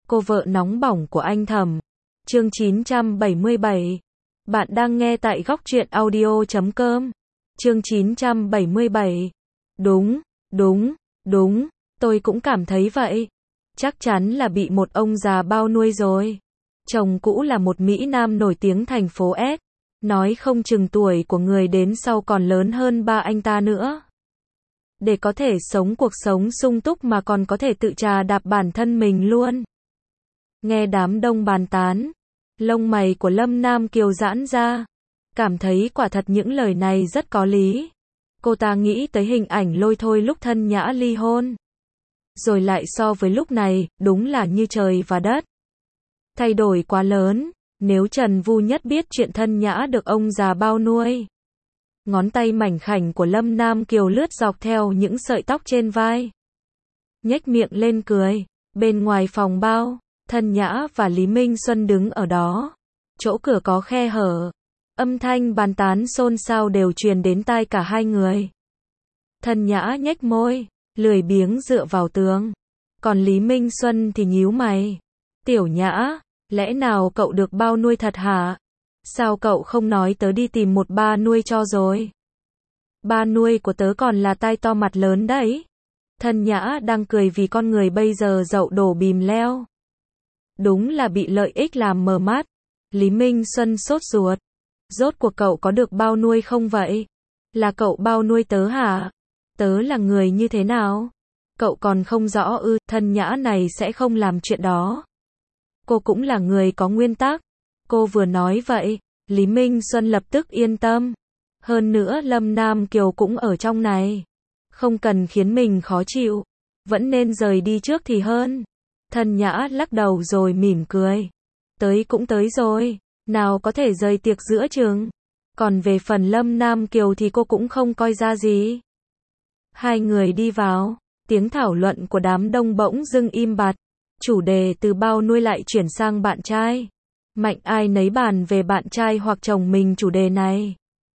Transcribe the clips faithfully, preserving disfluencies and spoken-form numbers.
Cô vợ nóng bỏng của anh Thẩm. Chương chín trăm bảy mươi bảy. Bạn đang nghe tại góc truyện audio chấm com. Chương chín trăm bảy mươi bảy. Đúng, đúng, đúng, tôi cũng cảm thấy vậy. Chắc chắn là bị một ông già bao nuôi rồi. Chồng cũ là một Mỹ Nam nổi tiếng thành phố S. Nói không chừng tuổi của người đến sau còn lớn hơn ba anh ta nữa. Để có thể sống cuộc sống sung túc mà còn có thể tự trà đạp bản thân mình luôn. Nghe đám đông bàn tán, lông mày của Lâm Nam Kiều giãn ra, cảm thấy quả thật những lời này rất có lý. Cô ta nghĩ tới hình ảnh lôi thôi lúc Thân Nhã ly hôn. Rồi lại so với lúc này, đúng là như trời và đất. Thay đổi quá lớn, nếu Trần Vu Nhất biết chuyện Thân Nhã được ông già bao nuôi. Ngón tay mảnh khảnh của Lâm Nam Kiều lướt dọc theo những sợi tóc trên vai. Nhếch miệng lên cười, bên ngoài phòng bao, Thân Nhã và Lý Minh Xuân đứng ở đó. Chỗ cửa có khe hở. Âm thanh bàn tán xôn xao đều truyền đến tai cả hai người. Thân Nhã nhếch môi, lười biếng dựa vào tường. Còn Lý Minh Xuân thì nhíu mày. Tiểu Nhã, lẽ nào cậu được bao nuôi thật hả? Sao cậu không nói tớ đi tìm một ba nuôi cho rồi? Ba nuôi của tớ còn là tai to mặt lớn đấy. Thân Nhã đang cười vì con người bây giờ dậu đổ bìm leo. Đúng là bị lợi ích làm mờ mắt. Lý Minh Xuân sốt ruột. Rốt cuộc cậu có được bao nuôi không vậy? Là cậu bao nuôi tớ hả? Tớ là người như thế nào? Cậu còn không rõ ư? Thân Nhã này sẽ không làm chuyện đó. Cô cũng là người có nguyên tắc. Cô vừa nói vậy, Lý Minh Xuân lập tức yên tâm. Hơn nữa Lâm Nam Kiều cũng ở trong này. Không cần khiến mình khó chịu. Vẫn nên rời đi trước thì hơn. Thân Nhã lắc đầu rồi mỉm cười. Tới cũng tới rồi. Nào có thể rời tiệc giữa chừng. Còn về phần Lâm Nam Kiều thì cô cũng không coi ra gì. Hai người đi vào. Tiếng thảo luận của đám đông bỗng dưng im bặt. Chủ đề từ bao nuôi lại chuyển sang bạn trai. Mạnh ai nấy bàn về bạn trai hoặc chồng mình chủ đề này.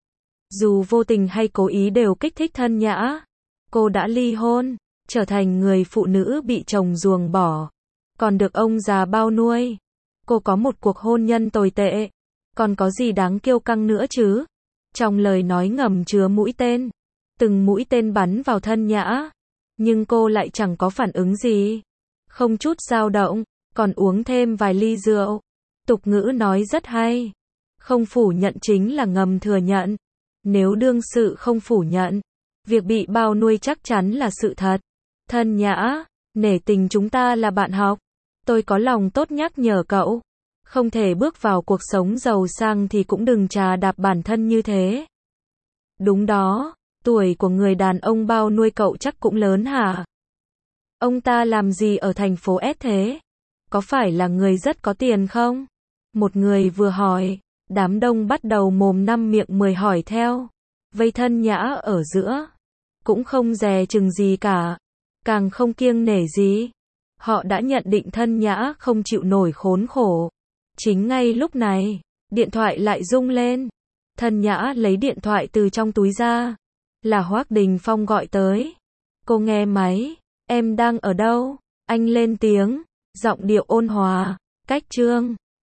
Dù vô tình hay cố ý đều kích thích Thân Nhã. Cô đã ly hôn, trở thành người phụ nữ bị chồng ruồng bỏ. Còn được ông già bao nuôi. Cô có một cuộc hôn nhân tồi tệ. Còn có gì đáng kiêu căng nữa chứ? Trong lời nói ngầm chứa mũi tên. Từng mũi tên bắn vào Thân Nhã. Nhưng cô lại chẳng có phản ứng gì. Không chút dao động, còn uống thêm vài ly rượu. Tục ngữ nói rất hay. Không phủ nhận chính là ngầm thừa nhận. Nếu đương sự không phủ nhận, việc bị bao nuôi chắc chắn là sự thật. Thân Nhã, nể tình chúng ta là bạn học. Tôi có lòng tốt nhắc nhở cậu. Không thể bước vào cuộc sống giàu sang thì cũng đừng trà đạp bản thân như thế. Đúng đó, tuổi của người đàn ông bao nuôi cậu chắc cũng lớn hả? Ông ta làm gì ở thành phố S thế? Có phải là người rất có tiền không? Một người vừa hỏi, đám đông bắt đầu mồm năm miệng mười hỏi theo. Vây Thân Nhã ở giữa. Cũng không dè chừng gì cả. Càng không kiêng nể gì. Họ đã nhận định Thân Nhã không chịu nổi khốn khổ. Chính ngay lúc này, điện thoại lại rung lên. Thân Nhã lấy điện thoại từ trong túi ra. Là Hoắc Đình Phong gọi tới. Cô nghe máy. Em đang ở đâu? Anh lên tiếng. Giọng điệu ôn hòa. Cách Trương.